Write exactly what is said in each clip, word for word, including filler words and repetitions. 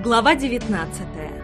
Глава девятнадцатая.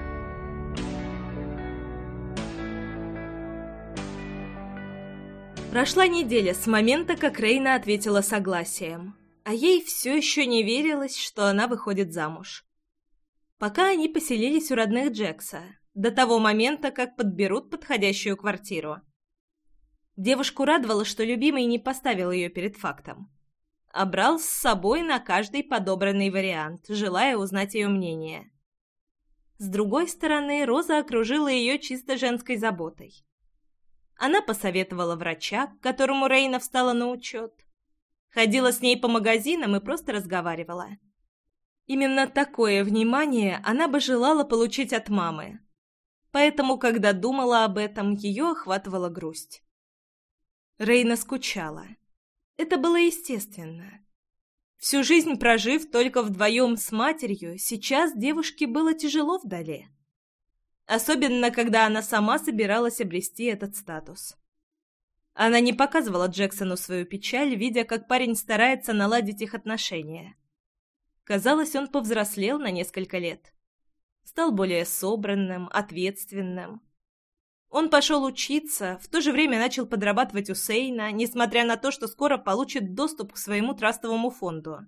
Прошла неделя с момента, как Рейна ответила согласием, а ей все еще не верилось, что она выходит замуж. Пока они поселились у родных Джекса, до того момента, как подберут подходящую квартиру. Девушку радовало, что любимый не поставил ее перед фактом, а брал с собой на каждый подобранный вариант, желая узнать ее мнение. С другой стороны, Роза окружила ее чисто женской заботой. Она посоветовала врача, к которому Рейна встала на учет. Ходила с ней по магазинам и просто разговаривала. Именно такое внимание она бы желала получить от мамы. Поэтому, когда думала об этом, ее охватывала грусть. Рейна скучала. Это было естественно. Всю жизнь прожив только вдвоем с матерью, сейчас девушке было тяжело вдали. Особенно, когда она сама собиралась обрести этот статус. Она не показывала Джексону свою печаль, видя, как парень старается наладить их отношения. Казалось, он повзрослел на несколько лет. Стал более собранным, ответственным. Он пошел учиться, в то же время начал подрабатывать у Сейна, несмотря на то, что скоро получит доступ к своему трастовому фонду.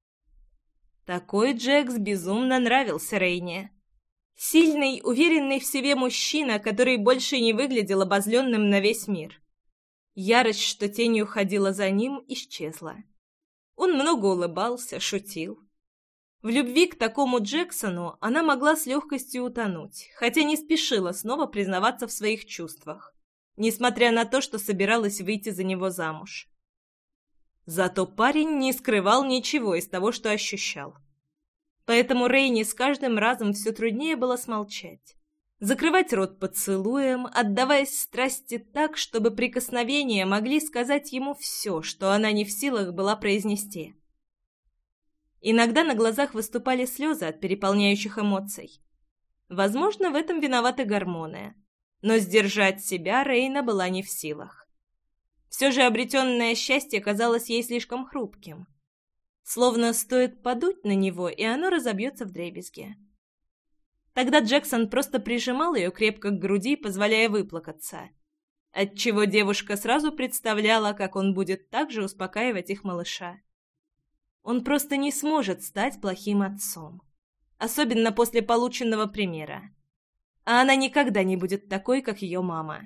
Такой Джекс безумно нравился Рейне. Сильный, уверенный в себе мужчина, который больше не выглядел обозленным на весь мир. Ярость, что тенью ходила за ним, исчезла. Он много улыбался, шутил. В любви к такому Джексону она могла с легкостью утонуть, хотя не спешила снова признаваться в своих чувствах, несмотря на то, что собиралась выйти за него замуж. Зато парень не скрывал ничего из того, что ощущал. Поэтому Рейне с каждым разом все труднее было смолчать, закрывать рот поцелуем, отдаваясь страсти так, чтобы прикосновения могли сказать ему все, что она не в силах была произнести. Иногда на глазах выступали слезы от переполняющих эмоций. Возможно, в этом виноваты гормоны, но сдержать себя Рейна была не в силах. Все же обретенное счастье казалось ей слишком хрупким. Словно стоит подуть на него, и оно разобьется вдребезги. Тогда Джексон просто прижимал ее крепко к груди, позволяя выплакаться, отчего девушка сразу представляла, как он будет также успокаивать их малыша. Он просто не сможет стать плохим отцом, особенно после полученного примера. А она никогда не будет такой, как ее мама.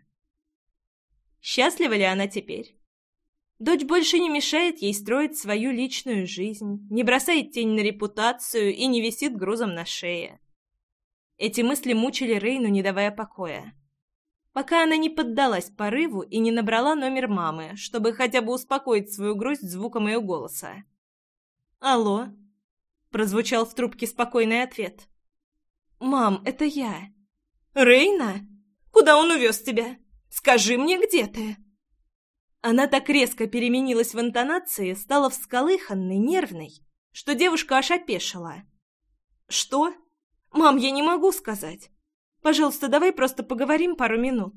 Счастлива ли она теперь? Дочь больше не мешает ей строить свою личную жизнь, не бросает тень на репутацию и не висит грузом на шее. Эти мысли мучили Рейну, не давая покоя. Пока она не поддалась порыву и не набрала номер мамы, чтобы хотя бы успокоить свою грусть звуком ее голоса. «Алло?» — прозвучал в трубке спокойный ответ. «Мам, это я». «Рейна? Куда он увез тебя? Скажи мне, где ты?» Она так резко переменилась в интонации, стала всколыханной, нервной, что девушка аж опешила. «Что? Мам, я не могу сказать. Пожалуйста, давай просто поговорим пару минут».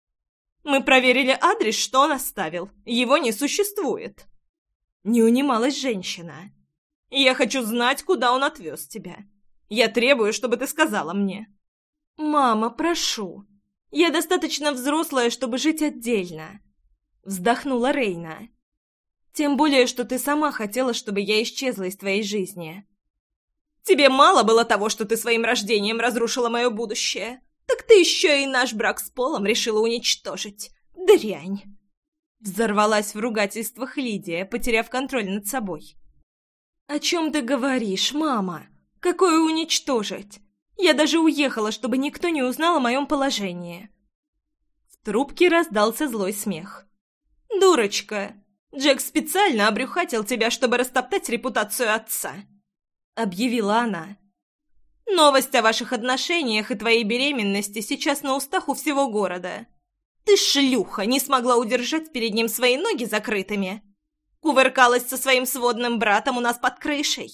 «Мы проверили адрес, что он оставил. Его не существует». Не унималась женщина. «Я хочу знать, куда он отвез тебя. Я требую, чтобы ты сказала мне». «Мама, прошу. Я достаточно взрослая, чтобы жить отдельно», — вздохнула Рейна. «Тем более, что ты сама хотела, чтобы я исчезла из твоей жизни». «Тебе мало было того, что ты своим рождением разрушила мое будущее? Так ты еще и наш брак с Полом решила уничтожить. Дрянь!» Взорвалась в ругательствах Лидия, потеряв контроль над собой. «О чем ты говоришь, мама? Какое уничтожить? Я даже уехала, чтобы никто не узнал о моем положении». В трубке раздался злой смех. «Дурочка! Джек специально обрюхатил тебя, чтобы растоптать репутацию отца», — объявила она. «Новость о ваших отношениях и твоей беременности сейчас на устах у всего города. Ты, шлюха, не смогла удержать перед ним свои ноги закрытыми. Кувыркалась со своим сводным братом у нас под крышей».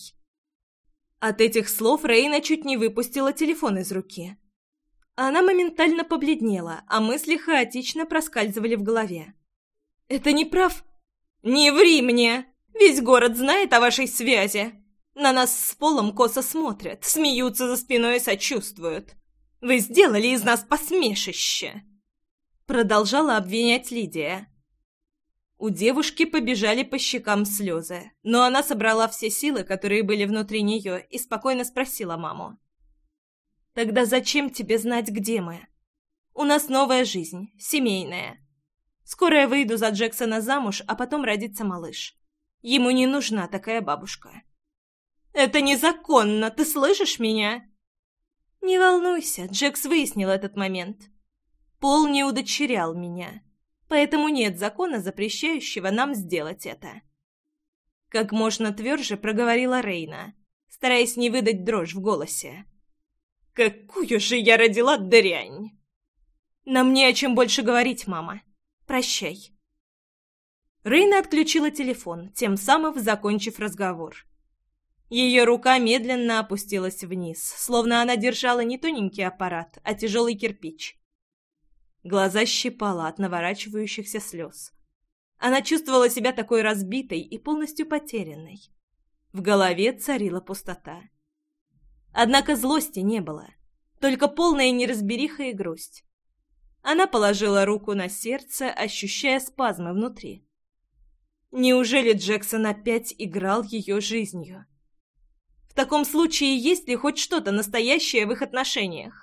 От этих слов Рейна чуть не выпустила телефон из руки. Она моментально побледнела, а мысли хаотично проскальзывали в голове. «Это не прав...» «Не ври мне! Весь город знает о вашей связи. На нас с Полом косо смотрят, смеются за спиной и сочувствуют. Вы сделали из нас посмешище!» Продолжала обвинять Лидия. У девушки побежали по щекам слезы, но она собрала все силы, которые были внутри нее, и спокойно спросила маму. «Тогда зачем тебе знать, где мы? У нас новая жизнь, семейная. Скоро я выйду за Джексона замуж, а потом родится малыш. Ему не нужна такая бабушка». «Это незаконно, ты слышишь меня?» «Не волнуйся, Джекс выяснил этот момент. Пол не удочерял меня. Поэтому нет закона, запрещающего нам сделать это». Как можно тверже проговорила Рейна, стараясь не выдать дрожь в голосе. «Какую же я родила дрянь!» «Нам не о чем больше говорить, мама. Прощай». Рейна отключила телефон, тем самым закончив разговор. Ее рука медленно опустилась вниз, словно она держала не тоненький аппарат, а тяжелый кирпич. Глаза щипало от наворачивающихся слез. Она чувствовала себя такой разбитой и полностью потерянной. В голове царила пустота. Однако злости не было, только полная неразбериха и грусть. Она положила руку на сердце, ощущая спазмы внутри. Неужели Джексон опять играл ее жизнью? В таком случае есть ли хоть что-то настоящее в их отношениях?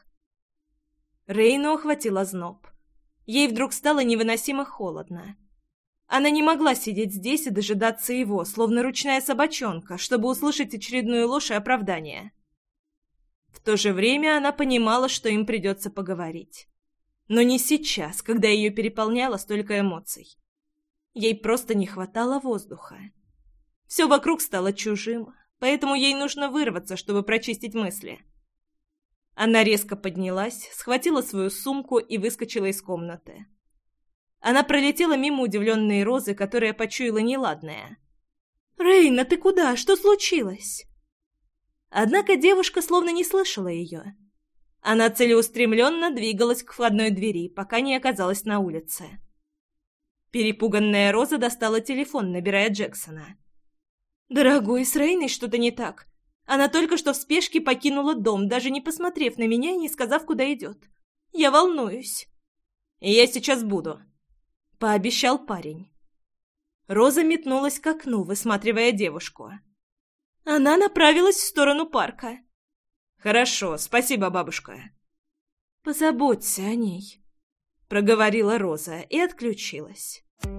Рейну охватил озноб. Ей вдруг стало невыносимо холодно. Она не могла сидеть здесь и дожидаться его, словно ручная собачонка, чтобы услышать очередную ложь и оправдание. В то же время она понимала, что им придется поговорить. Но не сейчас, когда ее переполняло столько эмоций. Ей просто не хватало воздуха. Все вокруг стало чужим, поэтому ей нужно вырваться, чтобы прочистить мысли. Она резко поднялась, схватила свою сумку и выскочила из комнаты. Она пролетела мимо удивленной Розы, которая почуяла неладное. «Рейна, ты куда? Что случилось?» Однако девушка словно не слышала ее. Она целеустремленно двигалась к входной двери, пока не оказалась на улице. Перепуганная Роза достала телефон, набирая Джексона. «Дорогой, с Рейной что-то не так. Она только что в спешке покинула дом, даже не посмотрев на меня и не сказав, куда идет. Я волнуюсь». «Я сейчас буду», — пообещал парень. Роза метнулась к окну, высматривая девушку. Она направилась в сторону парка. «Хорошо, спасибо, бабушка». «Позаботься о ней», — проговорила Роза и отключилась.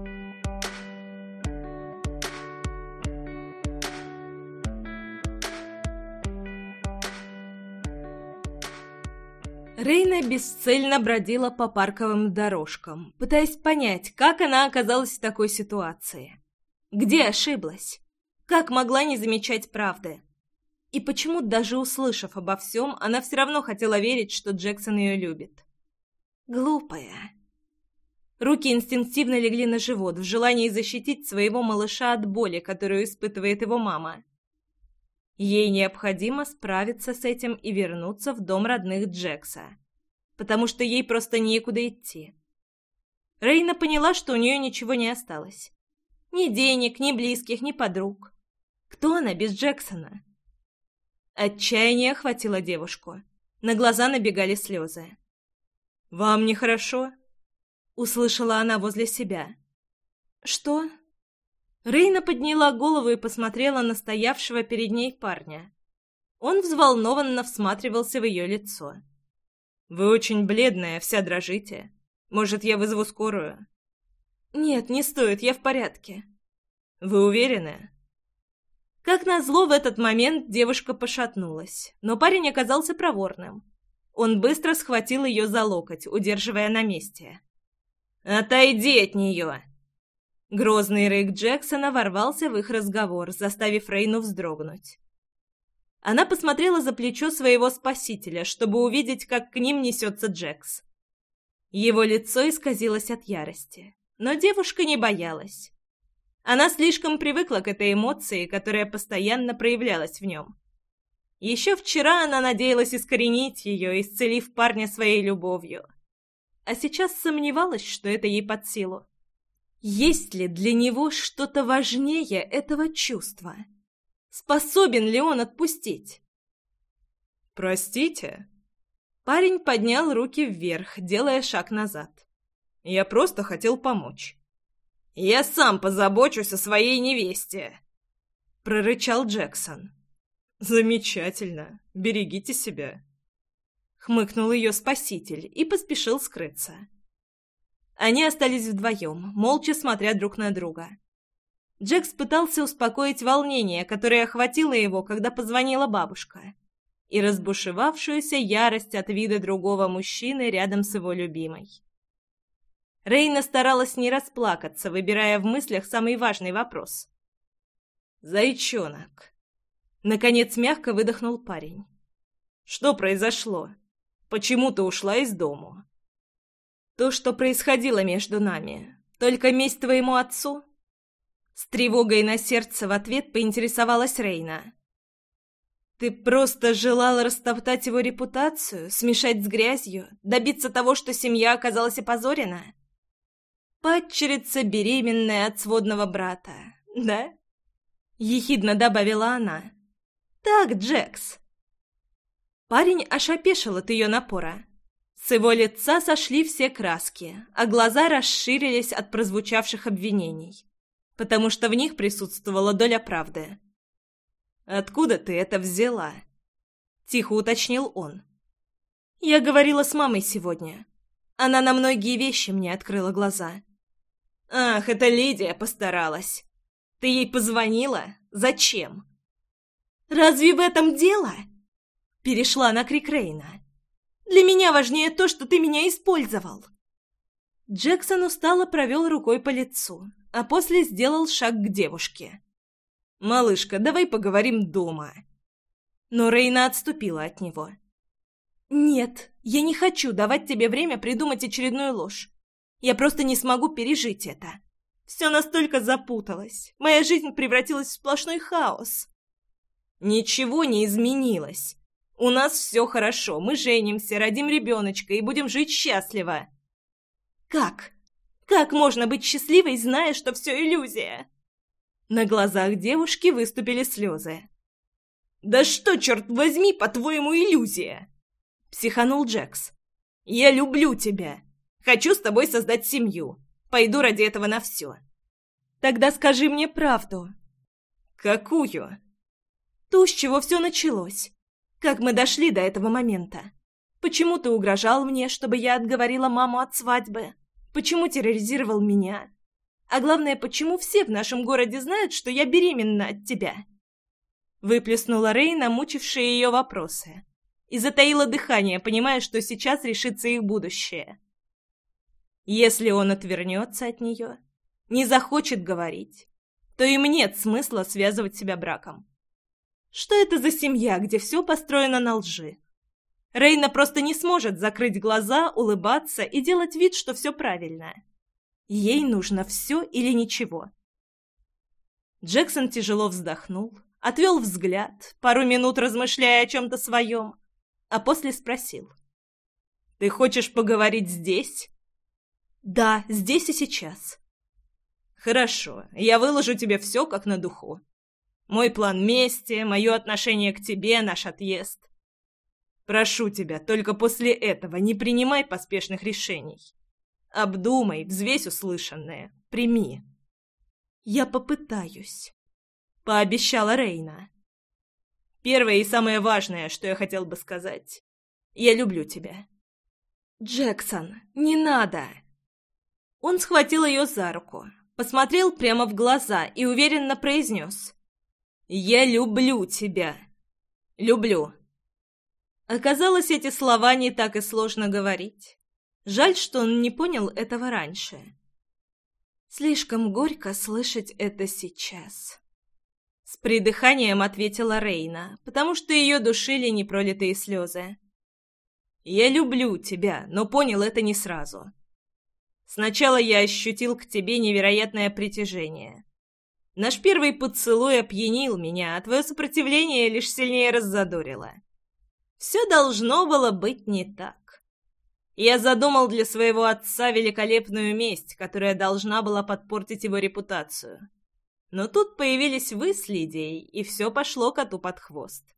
Рейна бесцельно бродила по парковым дорожкам, пытаясь понять, как она оказалась в такой ситуации. Где ошиблась? Как могла не замечать правды? И почему, даже услышав обо всем, она все равно хотела верить, что Джексон ее любит? Глупая. Руки инстинктивно легли на живот в желании защитить своего малыша от боли, которую испытывает его мама. Ей необходимо справиться с этим и вернуться в дом родных Джекса, потому что ей просто некуда идти. Рейна поняла, что у нее ничего не осталось. Ни денег, ни близких, ни подруг. Кто она без Джексона? Отчаяние охватило девушку. На глаза набегали слезы. «Вам нехорошо?» — услышала она возле себя. «Что?» Рейна подняла голову и посмотрела на стоявшего перед ней парня. Он взволнованно всматривался в ее лицо. «Вы очень бледная, вся дрожите. Может, я вызову скорую?» «Нет, не стоит, я в порядке». «Вы уверены?» Как назло, в этот момент девушка пошатнулась, но парень оказался проворным. Он быстро схватил ее за локоть, удерживая на месте. «Отойди от нее!» Грозный рык Джексона ворвался в их разговор, заставив Рейну вздрогнуть. Она посмотрела за плечо своего спасителя, чтобы увидеть, как к ним несется Джекс. Его лицо исказилось от ярости, но девушка не боялась. Она слишком привыкла к этой эмоции, которая постоянно проявлялась в нем. Еще вчера она надеялась искоренить ее, исцелив парня своей любовью. А сейчас сомневалась, что это ей под силу. Есть ли для него что-то важнее этого чувства? Способен ли он отпустить? «Простите?» Парень поднял руки вверх, делая шаг назад. «Я просто хотел помочь». «Я сам позабочусь о своей невесте», — прорычал Джексон. «Замечательно. Берегите себя», — хмыкнул ее спаситель и поспешил скрыться. Они остались вдвоем, молча смотря друг на друга. Джекс пытался успокоить волнение, которое охватило его, когда позвонила бабушка, и разбушевавшуюся ярость от вида другого мужчины рядом с его любимой. Рейна старалась не расплакаться, выбирая в мыслях самый важный вопрос. «Зайчонок», — наконец мягко выдохнул парень. «Что произошло? Почему ты ушла из дому?» «То, что происходило между нами, только месть твоему отцу?» С тревогой на сердце в ответ поинтересовалась Рейна. «Ты просто желала растоптать его репутацию, смешать с грязью, добиться того, что семья оказалась опозорена? Падчерица, беременная от сводного брата, да?» Ехидно добавила она. «Так, Джекс». Парень аж опешил от ее напора. С его лица сошли все краски, а глаза расширились от прозвучавших обвинений, потому что в них присутствовала доля правды. «Откуда ты это взяла?» — тихо уточнил он. «Я говорила с мамой сегодня. Она на многие вещи мне открыла глаза». «Ах, это Лидия постаралась. Ты ей позвонила? Зачем?» «Разве в этом дело?» — перешла на крик Рейна. «Для меня важнее то, что ты меня использовал». Джексон устало провел рукой по лицу, а после сделал шаг к девушке. «Малышка, давай поговорим дома». Но Рейна отступила от него. «Нет, я не хочу давать тебе время придумать очередную ложь. Я просто не смогу пережить это. Все настолько запуталось. Моя жизнь превратилась в сплошной хаос». «Ничего не изменилось. У нас все хорошо. Мы женимся, родим ребеночка и будем жить счастливо». «Как? Как можно быть счастливой, зная, что все иллюзия?» На глазах девушки выступили слезы. «Да что, черт возьми, по-твоему, иллюзия?» — психанул Джекс. «Я люблю тебя. Хочу с тобой создать семью. Пойду ради этого на все». «Тогда скажи мне правду». «Какую?» «Ту, с чего все началось. Как мы дошли до этого момента? Почему ты угрожал мне, чтобы я отговорила маму от свадьбы? Почему терроризировал меня? А главное, почему все в нашем городе знают, что я беременна от тебя?» Выплеснула Рейна, мучившие ее вопросы, и затаила дыхание, понимая, что сейчас решится их будущее. Если он отвернется от нее, не захочет говорить, то им нет смысла связывать себя браком. Что это за семья, где все построено на лжи? Рейна просто не сможет закрыть глаза, улыбаться и делать вид, что все правильно. Ей нужно все или ничего. Джексон тяжело вздохнул, отвел взгляд, пару минут размышляя о чем-то своем, а после спросил. «Ты хочешь поговорить здесь?» «Да, здесь и сейчас». «Хорошо, я выложу тебе все как на духу. Мой план мести, мое отношение к тебе, наш отъезд. Прошу тебя, только после этого не принимай поспешных решений. Обдумай, взвесь услышанное, прими». «Я попытаюсь», — пообещала Рейна. «Первое и самое важное, что я хотел бы сказать. Я люблю тебя». «Джексон, не надо!» Он схватил ее за руку, посмотрел прямо в глаза и уверенно произнес. «Я люблю тебя. Люблю». Оказалось, эти слова не так и сложно говорить. Жаль, что он не понял этого раньше. Слишком горько слышать это сейчас. С придыханием ответила Рейна, потому что ее душили непролитые слезы. «Я люблю тебя, но понял это не сразу. Сначала я ощутил к тебе невероятное притяжение. Наш первый поцелуй опьянил меня, а твое сопротивление лишь сильнее раззадорило. Все должно было быть не так. Я задумал для своего отца великолепную месть, которая должна была подпортить его репутацию. Но тут появились вы с Лидией, и все пошло коту под хвост.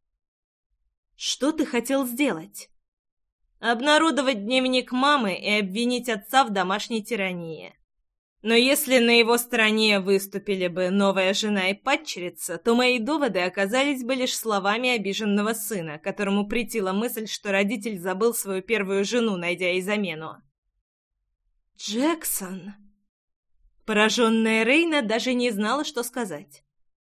Что ты хотел сделать? Обнародовать дневник мамы и обвинить отца в домашней тирании. Но если на его стороне выступили бы новая жена и падчерица, то мои доводы оказались бы лишь словами обиженного сына, которому претила мысль, что родитель забыл свою первую жену, найдя ей замену. «Джексон!» Пораженная Рейна даже не знала, что сказать.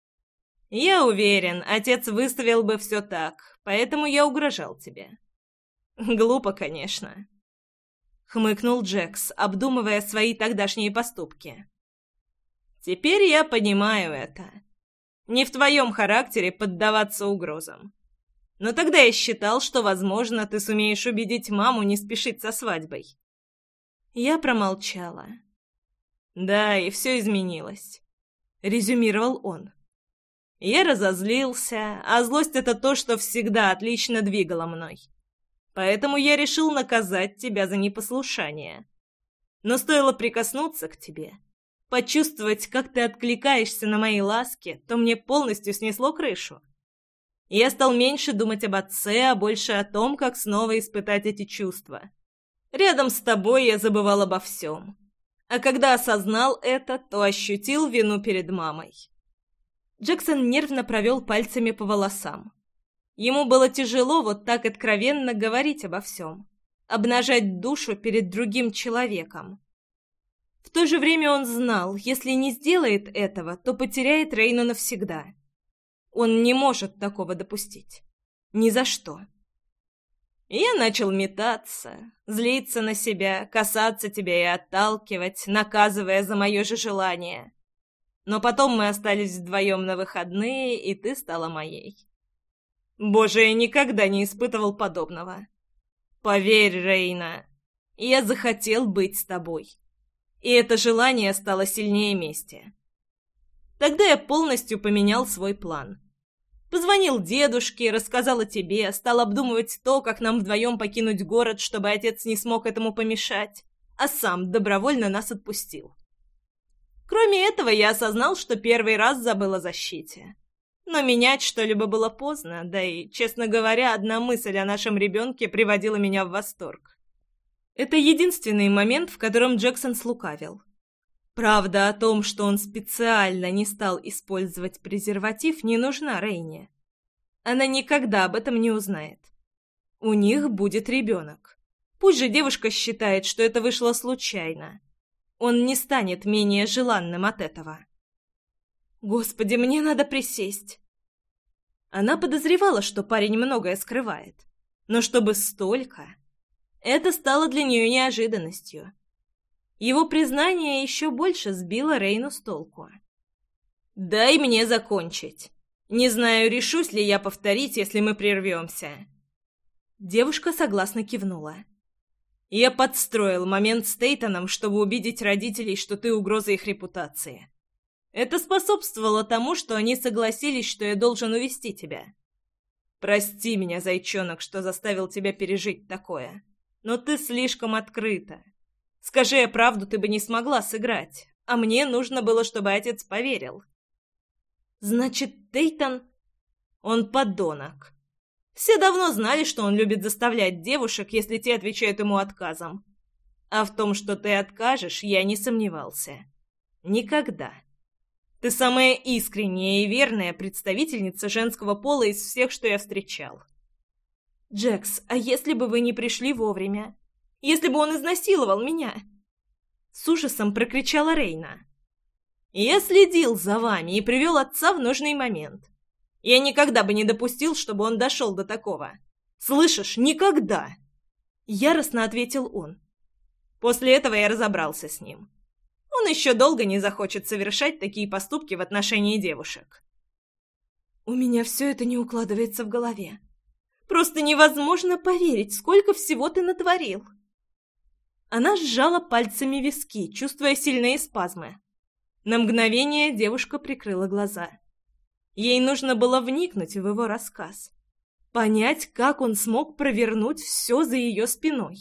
«Я уверен, отец выставил бы все так, поэтому я угрожал тебе». «Глупо, конечно», — хмыкнул Джекс, обдумывая свои тогдашние поступки. «Теперь я понимаю это. Не в твоем характере поддаваться угрозам. Но тогда я считал, что, возможно, ты сумеешь убедить маму не спешить со свадьбой». Я промолчала. «Да, и все изменилось», — резюмировал он. «Я разозлился, а злость — это то, что всегда отлично двигало мной. Поэтому я решил наказать тебя за непослушание. Но стоило прикоснуться к тебе, почувствовать, как ты откликаешься на мои ласки, то мне полностью снесло крышу. Я стал меньше думать об отце, а больше о том, как снова испытать эти чувства. Рядом с тобой я забывал обо всем. А когда осознал это, то ощутил вину перед мамой». Джексон нервно провел пальцами по волосам. Ему было тяжело вот так откровенно говорить обо всем, обнажать душу перед другим человеком. В то же время он знал, если не сделает этого, то потеряет Рейну навсегда. Он не может такого допустить. Ни за что. Я начал метаться, злиться на себя, касаться тебя и отталкивать, наказывая за мое же желание. Но потом мы остались вдвоем на выходные, и ты стала моей. Боже, я никогда не испытывал подобного. Поверь, Рейна, я захотел быть с тобой. И это желание стало сильнее мести. Тогда я полностью поменял свой план. Позвонил дедушке, рассказал о тебе, стал обдумывать то, как нам вдвоем покинуть город, чтобы отец не смог этому помешать, а сам добровольно нас отпустил. Кроме этого, я осознал, что первый раз забыл о защите. Но менять что-либо было поздно, да и, честно говоря, одна мысль о нашем ребенке приводила меня в восторг. Это единственный момент, в котором Джексон слукавил. Правда о том, что он специально не стал использовать презерватив, не нужна Рейне. Она никогда об этом не узнает. У них будет ребенок. Пусть же девушка считает, что это вышло случайно. Он не станет менее желанным от этого. Господи, мне надо присесть. Она подозревала, что парень многое скрывает. Но чтобы столько... Это стало для нее неожиданностью. Его признание еще больше сбило Рейну с толку. «Дай мне закончить. Не знаю, решусь ли я повторить, если мы прервемся». Девушка согласно кивнула. «Я подстроил момент с Тейтоном, чтобы убедить родителей, что ты угроза их репутации. Это способствовало тому, что они согласились, что я должен увести тебя. Прости меня, зайчонок, что заставил тебя пережить такое. Но ты слишком открыта. Скажи я правду, ты бы не смогла сыграть, а мне нужно было, чтобы отец поверил». «Значит, Тейтон...» «Он подонок. Все давно знали, что он любит заставлять девушек, если те отвечают ему отказом. А в том, что ты откажешь, я не сомневался. Никогда. Ты самая искренняя и верная представительница женского пола из всех, что я встречал». «Джекс, а если бы вы не пришли вовремя? Если бы он изнасиловал меня?» С ужасом прокричала Рейна. «Я следил за вами и привел отца в нужный момент. Я никогда бы не допустил, чтобы он дошел до такого. Слышишь, никогда!» Яростно ответил он. После этого я разобрался с ним. Он еще долго не захочет совершать такие поступки в отношении девушек. У меня все это не укладывается в голове. Просто невозможно поверить, сколько всего ты натворил. Она сжала пальцами виски, чувствуя сильные спазмы. На мгновение девушка прикрыла глаза. Ей нужно было вникнуть в его рассказ. Понять, как он смог провернуть все за ее спиной.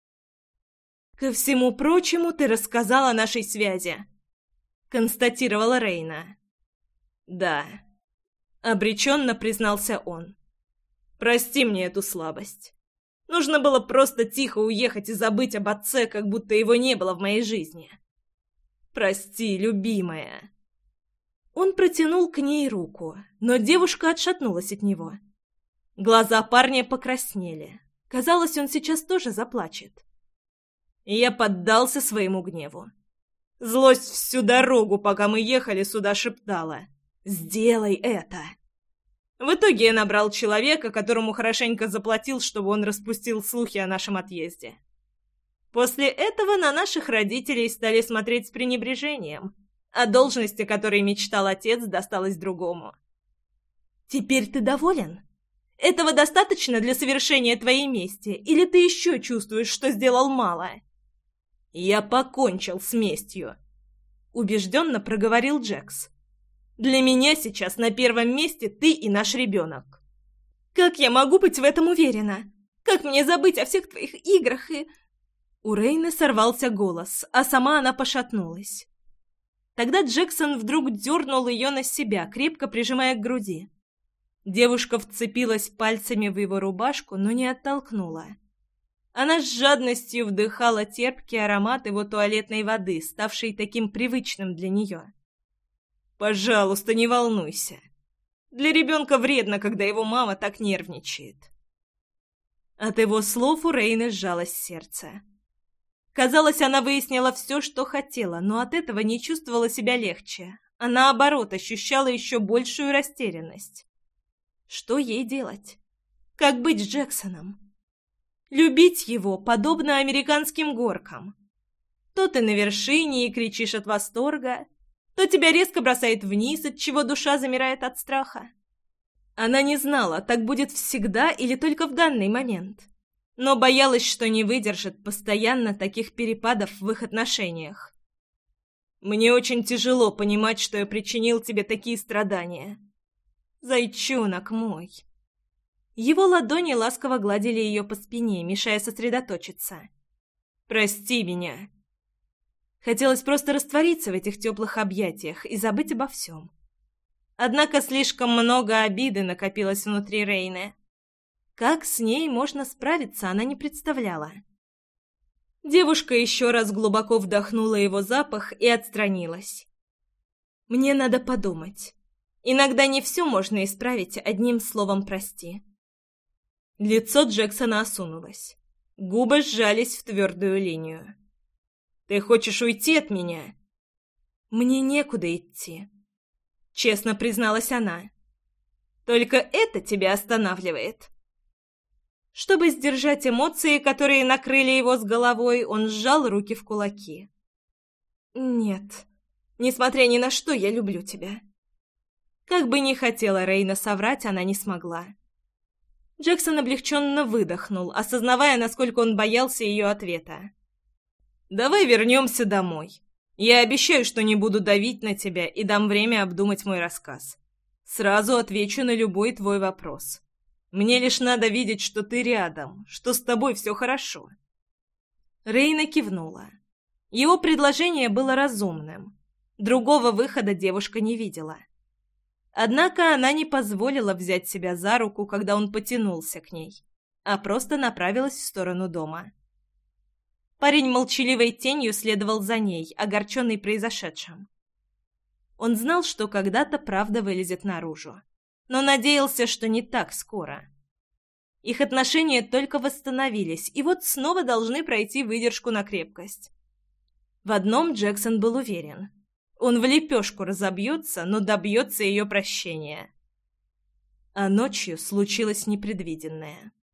«Ко всему прочему, ты рассказала о нашей связи», — констатировала Рейна. «Да», — обреченно признался он. «Прости мне эту слабость. Нужно было просто тихо уехать и забыть об отце, как будто его не было в моей жизни. Прости, любимая». Он протянул к ней руку, но девушка отшатнулась от него. Глаза парня покраснели. Казалось, он сейчас тоже заплачет. И я поддался своему гневу. Злость всю дорогу, пока мы ехали сюда, шептала: «Сделай это!» В итоге я набрал человека, которому хорошенько заплатил, чтобы он распустил слухи о нашем отъезде. После этого на наших родителей стали смотреть с пренебрежением, а должности, о которой мечтал отец, досталось другому. «Теперь ты доволен? Этого достаточно для совершения твоей мести, или ты еще чувствуешь, что сделал мало?» «Я покончил с местью», — убежденно проговорил Джекс. «Для меня сейчас на первом месте ты и наш ребенок». «Как я могу быть в этом уверена? Как мне забыть о всех твоих играх и...» У Рейны сорвался голос, а сама она пошатнулась. Тогда Джексон вдруг дернул ее на себя, крепко прижимая к груди. Девушка вцепилась пальцами в его рубашку, но не оттолкнула. Она с жадностью вдыхала терпкий аромат его туалетной воды, ставший таким привычным для нее. «Пожалуйста, не волнуйся. Для ребенка вредно, когда его мама так нервничает». От его слов у Рейны сжалось сердце. Казалось, она выяснила все, что хотела, но от этого не чувствовала себя легче, а наоборот ощущала еще большую растерянность. Что ей делать? Как быть с Джексоном? Любить его подобно американским горкам. То ты на вершине и кричишь от восторга, то тебя резко бросает вниз, отчего душа замирает от страха. Она не знала, так будет всегда или только в данный момент, но боялась, что не выдержит постоянно таких перепадов в их отношениях. «Мне очень тяжело понимать, что я причинил тебе такие страдания. Зайчонок мой». Его ладони ласково гладили ее по спине, мешая сосредоточиться. «Прости меня». Хотелось просто раствориться в этих теплых объятиях и забыть обо всем. Однако слишком много обиды накопилось внутри Рейны. Как с ней можно справиться, она не представляла. Девушка еще раз глубоко вдохнула его запах и отстранилась. «Мне надо подумать. Иногда не все можно исправить одним словом «прости». Лицо Джексона осунулось. Губы сжались в твердую линию. «Ты хочешь уйти от меня?» «Мне некуда идти», — честно призналась она. «Только это тебя останавливает?» Чтобы сдержать эмоции, которые накрыли его с головой, он сжал руки в кулаки. «Нет, несмотря ни на что, я люблю тебя». Как бы ни хотела Рейна соврать, она не смогла. Джексон облегченно выдохнул, осознавая, насколько он боялся ее ответа. «Давай вернемся домой. Я обещаю, что не буду давить на тебя и дам время обдумать мой рассказ. Сразу отвечу на любой твой вопрос. Мне лишь надо видеть, что ты рядом, что с тобой все хорошо». Рейна кивнула. Его предложение было разумным. Другого выхода девушка не видела. Однако она не позволила взять себя за руку, когда он потянулся к ней, а просто направилась в сторону дома. Парень молчаливой тенью следовал за ней, огорченный произошедшим. Он знал, что когда-то правда вылезет наружу, но надеялся, что не так скоро. Их отношения только восстановились, и вот снова должны пройти выдержку на крепкость. В одном Джексон был уверен. Он в лепешку разобьется, но добьется ее прощения. А ночью случилось непредвиденное.